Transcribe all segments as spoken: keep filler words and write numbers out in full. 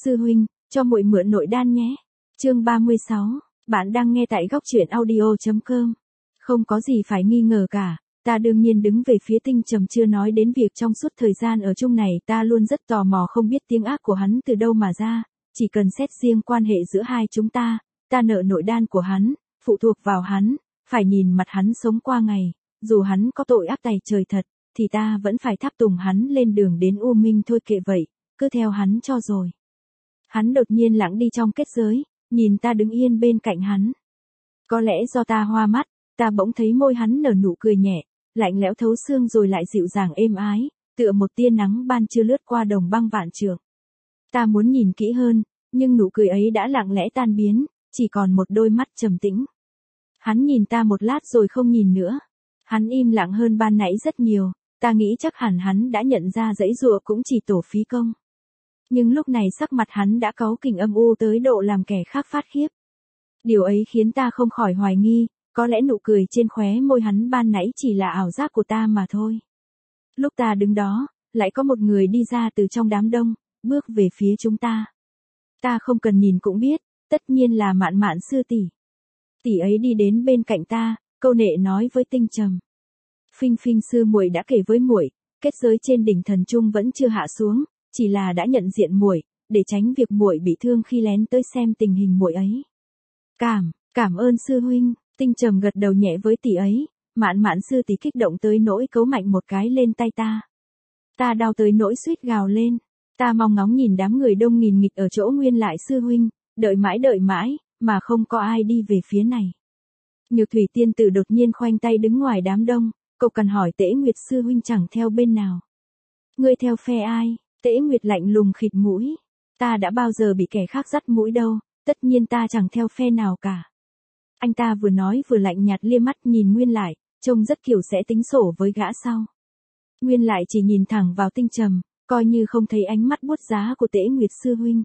sư huynh, cho muội mượn nội đan nhé. Chương ba mươi sáu, bạn đang nghe tại góc truyện audio chấm com. Không có gì phải nghi ngờ cả, ta đương nhiên đứng về phía Tinh Trầm, chưa nói đến việc trong suốt thời gian ở chung này ta luôn rất tò mò không biết tiếng ác của hắn từ đâu mà ra, chỉ cần xét riêng quan hệ giữa hai chúng ta, ta nợ nội đan của hắn, phụ thuộc vào hắn, phải nhìn mặt hắn sống qua ngày, dù hắn có tội ác tày trời thật, thì ta vẫn phải tháp tùng hắn lên đường đến U Minh thôi, kệ vậy, cứ theo hắn cho rồi. Hắn đột nhiên lặng đi trong kết giới, nhìn ta đứng yên bên cạnh hắn. Có lẽ do ta hoa mắt, ta bỗng thấy môi hắn nở nụ cười nhẹ, lạnh lẽo thấu xương rồi lại dịu dàng êm ái, tựa một tia nắng ban trưa lướt qua đồng băng vạn trượng. Ta muốn nhìn kỹ hơn, nhưng nụ cười ấy đã lặng lẽ tan biến, chỉ còn một đôi mắt trầm tĩnh. Hắn nhìn ta một lát rồi không nhìn nữa. Hắn im lặng hơn ban nãy rất nhiều, ta nghĩ chắc hẳn hắn đã nhận ra giãy giụa cũng chỉ tổ phí công. Nhưng lúc này sắc mặt hắn đã cáu kỉnh âm u tới độ làm kẻ khác phát khiếp. Điều ấy khiến ta không khỏi hoài nghi, có lẽ nụ cười trên khóe môi hắn ban nãy chỉ là ảo giác của ta mà thôi. Lúc ta đứng đó, lại có một người đi ra từ trong đám đông, bước về phía chúng ta. Ta không cần nhìn cũng biết, tất nhiên là Mạn Mạn sư tỷ. Tỷ ấy đi đến bên cạnh ta, câu nệ nói với Tinh Trầm. Phinh Phinh sư muội đã kể với muội, kết giới trên đỉnh thần trung vẫn chưa hạ xuống, chỉ là đã nhận diện muội, để tránh việc muội bị thương khi lén tới xem tình hình muội ấy. Cảm, cảm ơn sư huynh. Tinh Trầm gật đầu nhẹ với tỷ ấy, Mạn Mạn sư tỷ kích động tới nỗi cấu mạnh một cái lên tay ta. Ta đau tới nỗi suýt gào lên, ta mong ngóng nhìn đám người đông nghìn nghịch ở chỗ Nguyên Lại sư huynh, đợi mãi đợi mãi, mà không có ai đi về phía này. Nhược Thủy tiên tử đột nhiên khoanh tay đứng ngoài đám đông, cậu cần hỏi Tế Nguyệt sư huynh chẳng theo bên nào. Ngươi theo phe ai? Tế Nguyệt lạnh lùng khịt mũi. Ta đã bao giờ bị kẻ khác dắt mũi đâu, tất nhiên ta chẳng theo phe nào cả. Anh ta vừa nói vừa lạnh nhạt liếc mắt nhìn Nguyên Lại, trông rất kiểu sẽ tính sổ với gã sau. Nguyên Lại chỉ nhìn thẳng vào Tinh Trầm, coi như không thấy ánh mắt buốt giá của Tế Nguyệt sư huynh.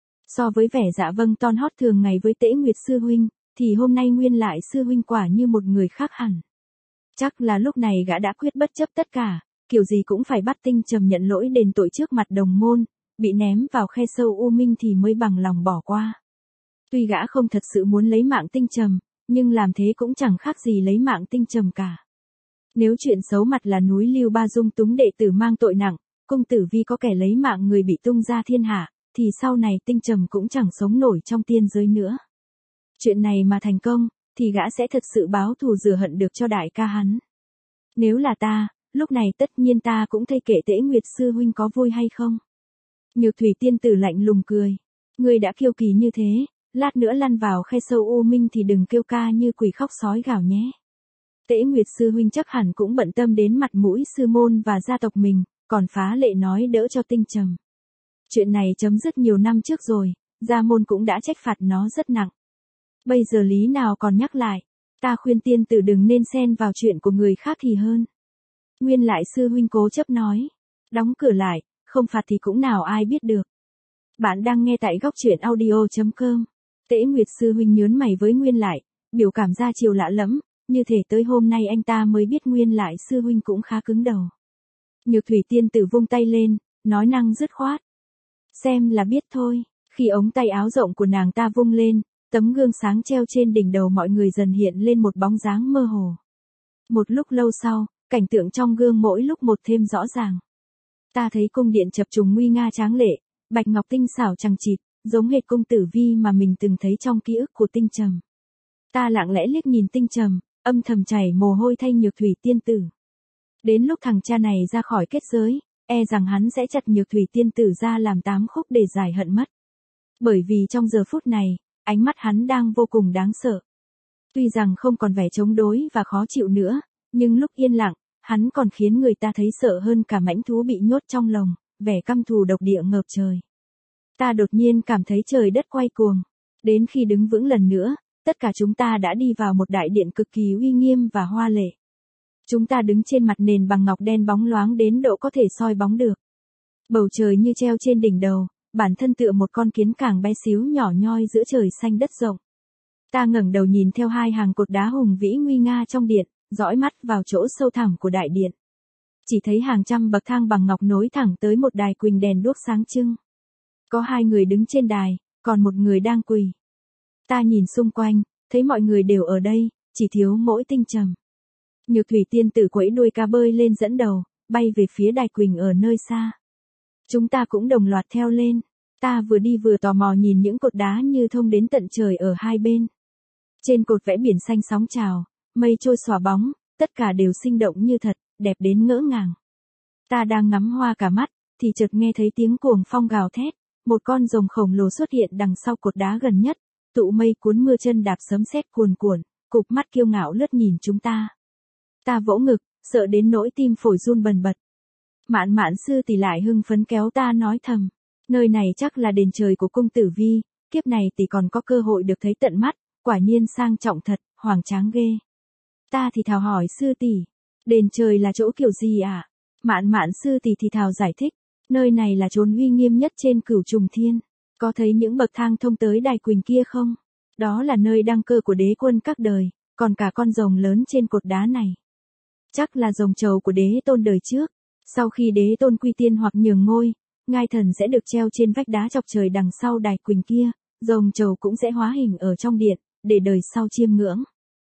So với vẻ dạ vâng ton hót thường ngày với Tế Nguyệt sư huynh, thì hôm nay Nguyên Lại sư huynh quả như một người khác hẳn. Chắc là lúc này gã đã quyết bất chấp tất cả, kiểu gì cũng phải bắt Tinh Trầm nhận lỗi đền tội trước mặt đồng môn, bị ném vào khe sâu U Minh thì mới bằng lòng bỏ qua. Tuy gã không thật sự muốn lấy mạng Tinh Trầm, nhưng làm thế cũng chẳng khác gì lấy mạng Tinh Trầm cả. Nếu chuyện xấu mặt là núi Lưu Ba dung túng đệ tử mang tội nặng, cung tử Vi có kẻ lấy mạng người bị tung ra thiên hạ, thì sau này Tinh Trầm cũng chẳng sống nổi trong tiên giới nữa. Chuyện này mà thành công, thì gã sẽ thật sự báo thù rửa hận được cho đại ca hắn. Nếu là ta, lúc này tất nhiên ta cũng thay kệ Tế Nguyệt sư huynh có vui hay không. Nhược Thủy tiên tử lạnh lùng cười. Ngươi đã kiêu kỳ như thế, lát nữa lăn vào khe sâu U Minh thì đừng kêu ca như quỷ khóc sói gào nhé. Tế Nguyệt sư huynh chắc hẳn cũng bận tâm đến mặt mũi sư môn và gia tộc mình, còn phá lệ nói đỡ cho Tinh Trầm. Chuyện này chấm dứt nhiều năm trước rồi, gia môn cũng đã trách phạt nó rất nặng. Bây giờ lý nào còn nhắc lại, ta khuyên tiên tử đừng nên xen vào chuyện của người khác thì hơn. Nguyên Lại sư huynh cố chấp nói, đóng cửa lại, không phạt thì cũng nào ai biết được. Bạn đang nghe tại góc truyện audio chấm com. Tế Nguyệt sư huynh nhớn mày với Nguyên Lại, biểu cảm ra chiều lạ lẫm, như thể tới hôm nay anh ta mới biết Nguyên Lại sư huynh cũng khá cứng đầu. Nhược Thủy tiên tử vung tay lên, nói năng dứt khoát. Xem là biết thôi. Khi ống tay áo rộng của nàng ta vung lên, tấm gương sáng treo trên đỉnh đầu mọi người dần hiện lên một bóng dáng mơ hồ. Một lúc lâu sau, cảnh tượng trong gương mỗi lúc một thêm rõ ràng. Ta thấy cung điện chập trùng nguy nga tráng lệ, bạch ngọc tinh xảo chằng chịt, giống hệt cung tử Vi mà mình từng thấy trong ký ức của Tinh Trầm. Ta lặng lẽ liếc nhìn Tinh Trầm, âm thầm chảy mồ hôi thay Nhược Thủy tiên tử. Đến lúc thằng cha này ra khỏi kết giới, e rằng hắn sẽ chặt Nhược Thủy tiên tử ra làm tám khúc để giải hận mất. Bởi vì trong giờ phút này, ánh mắt hắn đang vô cùng đáng sợ. Tuy rằng không còn vẻ chống đối và khó chịu nữa, nhưng lúc yên lặng, hắn còn khiến người ta thấy sợ hơn cả mãnh thú bị nhốt trong lồng, vẻ căm thù độc địa ngập trời. Ta đột nhiên cảm thấy trời đất quay cuồng. Đến khi đứng vững lần nữa, tất cả chúng ta đã đi vào một đại điện cực kỳ uy nghiêm và hoa lệ. Chúng ta đứng trên mặt nền bằng ngọc đen bóng loáng đến độ có thể soi bóng được. Bầu trời như treo trên đỉnh đầu, bản thân tựa một con kiến càng bé xíu nhỏ nhoi giữa trời xanh đất rộng. Ta ngẩng đầu nhìn theo hai hàng cột đá hùng vĩ nguy nga trong điện, dõi mắt vào chỗ sâu thẳm của đại điện. Chỉ thấy hàng trăm bậc thang bằng ngọc nối thẳng tới một đài quỳnh đèn đuốc sáng trưng. Có hai người đứng trên đài, còn một người đang quỳ. Ta nhìn xung quanh, thấy mọi người đều ở đây, chỉ thiếu mỗi Tinh Trầm. Nhược thủy tiên tử quẫy đuôi cá bơi lên dẫn đầu, bay về phía đài quỳnh ở nơi xa. Chúng ta cũng đồng loạt theo lên. Ta vừa đi vừa tò mò nhìn những cột đá như thông đến tận trời ở hai bên. Trên cột vẽ biển xanh sóng trào, mây trôi xòa bóng, tất cả đều sinh động như thật, đẹp đến ngỡ ngàng. Ta đang ngắm hoa cả mắt, thì chợt nghe thấy tiếng cuồng phong gào thét, một con rồng khổng lồ xuất hiện đằng sau cột đá gần nhất, tụ mây cuốn mưa chân đạp sấm sét cuồn cuộn, cụp mắt kiêu ngạo lướt nhìn chúng ta. Ta vỗ ngực, sợ đến nỗi tim phổi run bần bật. Mạn Mạn sư tỷ lại hưng phấn kéo ta nói thầm, nơi này chắc là đền trời của cung Tử Vi, kiếp này tỷ còn có cơ hội được thấy tận mắt, quả nhiên sang trọng thật, hoành tráng ghê. Ta thì thào hỏi sư tỷ, đền trời là chỗ kiểu gì ạ? À? Mạn Mạn sư tỷ thì thào giải thích, nơi này là chốn uy nghiêm nhất trên Cửu Trùng Thiên, có thấy những bậc thang thông tới đài quỳnh kia không? Đó là nơi đăng cơ của đế quân các đời, còn cả con rồng lớn trên cột đá này. Chắc là rồng trầu của đế tôn đời trước, sau khi đế tôn quy tiên hoặc nhường ngôi, ngai thần sẽ được treo trên vách đá chọc trời đằng sau đài quỳnh kia, rồng trầu cũng sẽ hóa hình ở trong điện, để đời sau chiêm ngưỡng.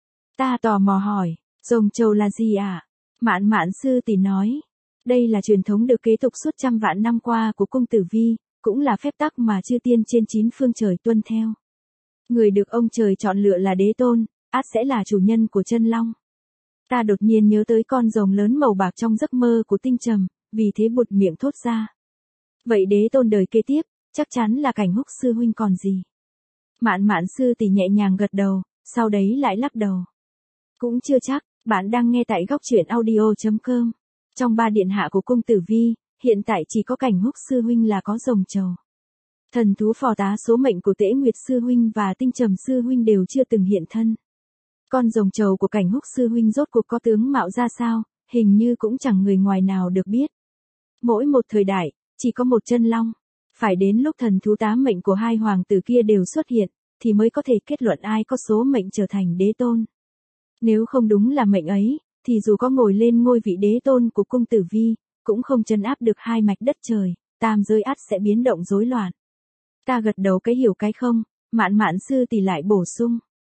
Ta tò mò hỏi, rồng trầu là gì ạ? À? Mạn Mạn sư tỷ nói, đây là truyền thống được kế tục suốt trăm vạn năm qua của cung Tử Vi, cũng là phép tắc mà chư tiên trên chín phương trời tuân theo. Người được ông trời chọn lựa là đế tôn, ắt sẽ là chủ nhân của chân long. Ta đột nhiên nhớ tới con rồng lớn màu bạc trong giấc mơ của Tinh Trầm, vì thế buột miệng thốt ra. Vậy đế tôn đời kế tiếp, chắc chắn là Cảnh Húc sư huynh còn gì? Mạn Mạn sư tỷ nhẹ nhàng gật đầu, sau đấy lại lắc đầu. Cũng chưa chắc, bạn đang nghe tại góc truyện audio chấm com. Trong ba điện hạ của cung Tử Vi, hiện tại chỉ có Cảnh Húc sư huynh là có rồng trầu. Thần thú phò tá số mệnh của Tễ Nguyệt sư huynh và Tinh Trầm sư huynh đều chưa từng hiện thân. Con rồng trầu của Cảnh Húc sư huynh rốt cuộc có tướng mạo ra sao, hình như cũng chẳng người ngoài nào được biết. Mỗi một thời đại, chỉ có một chân long. Phải đến lúc thần thú tá mệnh của hai hoàng tử kia đều xuất hiện, thì mới có thể kết luận ai có số mệnh trở thành đế tôn. Nếu không đúng là mệnh ấy, thì dù có ngồi lên ngôi vị đế tôn của cung Tử Vi, cũng không trấn áp được hai mạch đất trời, tam giới ắt sẽ biến động rối loạn. Ta gật đầu cái hiểu cái không, Mạn Mạn sư tỷ lại bổ sung.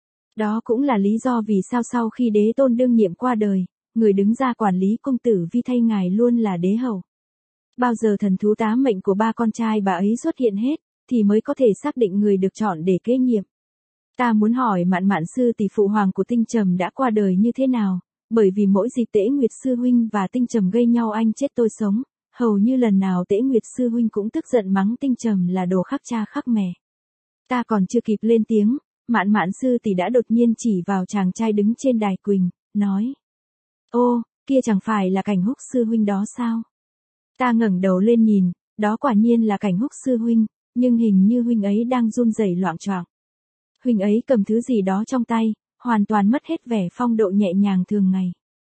Đó cũng là lý do vì sao sau khi đế tôn đương nhiệm qua đời, người đứng ra quản lý cung Tử Vi thay ngài luôn là đế hầu. Bao giờ thần thú tá mệnh của ba con trai bà ấy xuất hiện hết, thì mới có thể xác định người được chọn để kế nhiệm. Ta muốn hỏi Mạn Mạn sư tỷ phụ hoàng của Tinh Trầm đã qua đời như thế nào, bởi vì mỗi dịp Tễ Nguyệt sư huynh và Tinh Trầm gây nhau anh chết tôi sống, hầu như lần nào Tễ Nguyệt sư huynh cũng tức giận mắng Tinh Trầm là đồ khắc cha khắc mẹ. Ta còn chưa kịp lên tiếng, Mạn Mạn sư tỷ đã đột nhiên chỉ vào chàng trai đứng trên đài quỳnh, nói: "Ô, kia chẳng phải là Cảnh Húc sư huynh đó sao?" Ta ngẩng đầu lên nhìn, đó quả nhiên là Cảnh Húc sư huynh, nhưng hình như huynh ấy đang run rẩy loạng choạng. Huynh ấy cầm thứ gì đó trong tay, hoàn toàn mất hết vẻ phong độ nhẹ nhàng thường ngày.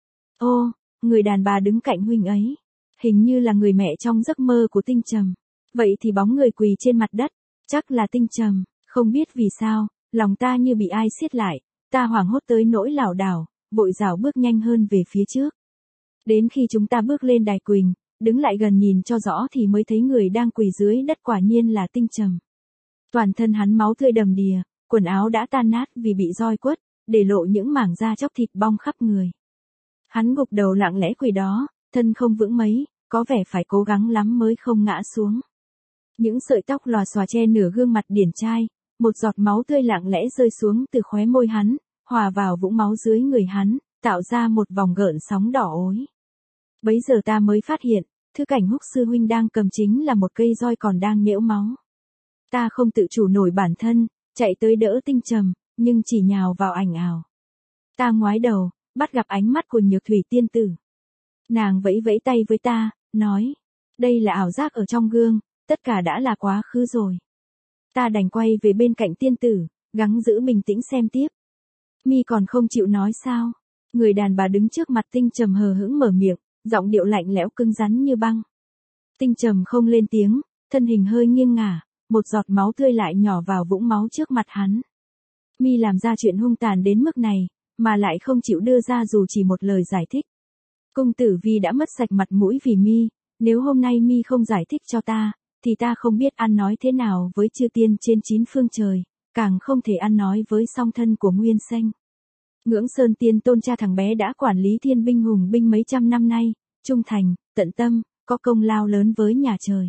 Ô, người đàn bà đứng cạnh huynh ấy, hình như là người mẹ trong giấc mơ của Tinh Trầm. Vậy thì bóng người quỳ trên mặt đất, chắc là Tinh Trầm. Không biết vì sao, lòng ta như bị ai siết lại, ta hoảng hốt tới nỗi lảo đảo, vội rảo bước nhanh hơn về phía trước. Đến khi chúng ta bước lên đài quỳnh, đứng lại gần nhìn cho rõ thì mới thấy người đang quỳ dưới đất quả nhiên là Tinh Trầm. Toàn thân hắn máu tươi đầm đìa, quần áo đã tan nát vì bị roi quất, để lộ những mảng da chóc thịt bong khắp người. Hắn gục đầu lặng lẽ quỳ đó, thân không vững mấy, có vẻ phải cố gắng lắm mới không ngã xuống. Những sợi tóc lòa xòa che nửa gương mặt điển trai, một giọt máu tươi lặng lẽ rơi xuống từ khóe môi hắn, hòa vào vũng máu dưới người hắn, tạo ra một vòng gợn sóng đỏ ối. Bấy giờ ta mới phát hiện, thứ Cảnh Húc sư huynh đang cầm chính là một cây roi còn đang nhễu máu. Ta không tự chủ nổi bản thân, chạy tới đỡ Tinh Trầm, nhưng chỉ nhào vào ảnh ảo. Ta ngoái đầu, bắt gặp ánh mắt của Nhược thủy tiên tử. Nàng vẫy vẫy tay với ta, nói: "Đây là ảo giác ở trong gương, tất cả đã là quá khứ rồi." Ta đành quay về bên cạnh tiên tử, gắng giữ bình tĩnh xem tiếp. "Mi còn không chịu nói sao?" Người đàn bà đứng trước mặt Tinh Trầm hờ hững mở miệng, giọng điệu lạnh lẽo cứng rắn như băng. Tinh Trầm không lên tiếng, thân hình hơi nghiêng ngả, một giọt máu tươi lại nhỏ vào vũng máu trước mặt hắn. "Mi làm ra chuyện hung tàn đến mức này, mà lại không chịu đưa ra dù chỉ một lời giải thích. Cung Tử Vi đã mất sạch mặt mũi vì Mi, nếu hôm nay Mi không giải thích cho ta, thì ta không biết ăn nói thế nào với chư tiên trên chín phương trời, càng không thể ăn nói với song thân của Nguyên Xanh. Ngưỡng Sơn Tiên Tôn cha thằng bé đã quản lý thiên binh hùng binh mấy trăm năm nay, trung thành, tận tâm, có công lao lớn với nhà trời.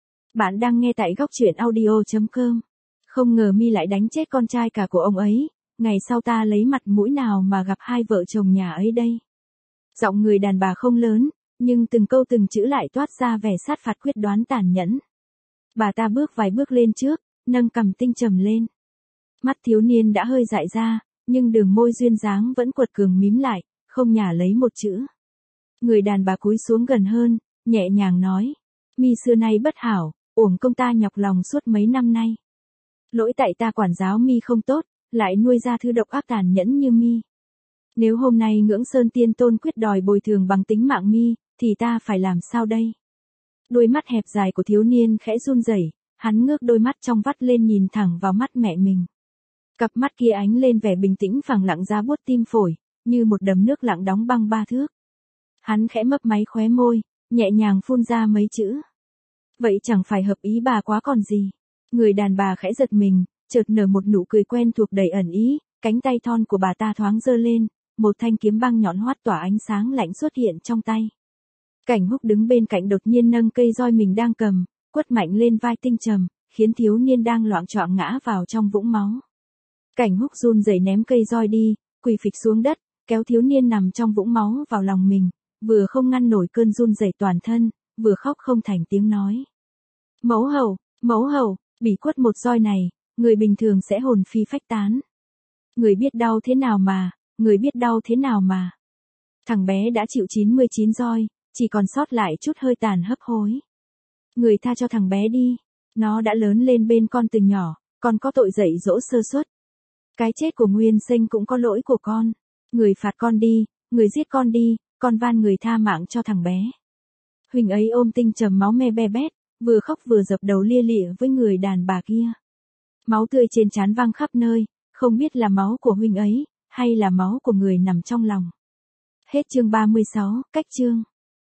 Bạn đang nghe tại góc truyện audio chấm com. Không ngờ mi lại đánh chết con trai cả của ông ấy, ngày sau ta lấy mặt mũi nào mà gặp hai vợ chồng nhà ấy đây. Giọng người đàn bà không lớn, nhưng từng câu từng chữ lại toát ra vẻ sát phạt quyết đoán tàn nhẫn. Bà ta bước vài bước lên trước, nâng cằm tinh trầm lên. Mắt thiếu niên đã hơi dại ra, nhưng đường môi duyên dáng vẫn quật cường mím lại, không nhả lấy một chữ. Người đàn bà cúi xuống gần hơn, nhẹ nhàng nói, mi xưa nay bất hảo, uổng công ta nhọc lòng suốt mấy năm nay. Lỗi tại ta quản giáo mi không tốt, lại nuôi ra thứ độc ác tàn nhẫn như mi. Nếu hôm nay Ngưỡng Sơn Tiên Tôn quyết đòi bồi thường bằng tính mạng mi, thì ta phải làm sao đây? Đôi mắt hẹp dài của thiếu niên khẽ run rẩy, hắn ngước đôi mắt trong vắt lên nhìn thẳng vào mắt mẹ mình. Cặp mắt kia ánh lên vẻ bình tĩnh phẳng lặng giá buốt tim phổi, như một đầm nước lặng đóng băng ba thước. Hắn khẽ mấp máy khóe môi, nhẹ nhàng phun ra mấy chữ. Vậy chẳng phải hợp ý bà quá còn gì. Người đàn bà khẽ giật mình, chợt nở một nụ cười quen thuộc đầy ẩn ý, cánh tay thon của bà ta thoáng giơ lên, một thanh kiếm băng nhọn hoắt tỏa ánh sáng lạnh xuất hiện trong tay. Cảnh Húc đứng bên cạnh đột nhiên nâng cây roi mình đang cầm, quất mạnh lên vai tinh trầm, khiến thiếu niên đang loạng choạng ngã vào trong vũng máu. Cảnh Húc run rẩy ném cây roi đi, quỳ phịch xuống đất, kéo thiếu niên nằm trong vũng máu vào lòng mình, vừa không ngăn nổi cơn run rẩy toàn thân, vừa khóc không thành tiếng nói. Mẫu hầu, mẫu hầu, bị quất một roi này, người bình thường sẽ hồn phi phách tán. Người biết đau thế nào mà, người biết đau thế nào mà. Thằng bé đã chịu chín mươi chín roi, chỉ còn sót lại chút hơi tàn hấp hối. Người tha cho thằng bé đi, nó đã lớn lên bên con từ nhỏ, con có tội dạy dỗ sơ suất. Cái chết của Nguyên Sinh cũng có lỗi của con. Người phạt con đi, người giết con đi, con van người tha mạng cho thằng bé. Huỳnh ấy ôm tinh trầm máu me be bét, vừa khóc vừa dập đầu lia lịa với người đàn bà kia. Máu tươi trên trán văng khắp nơi, không biết là máu của Huỳnh ấy, hay là máu của người nằm trong lòng. Hết chương ba mươi sáu, cách chương.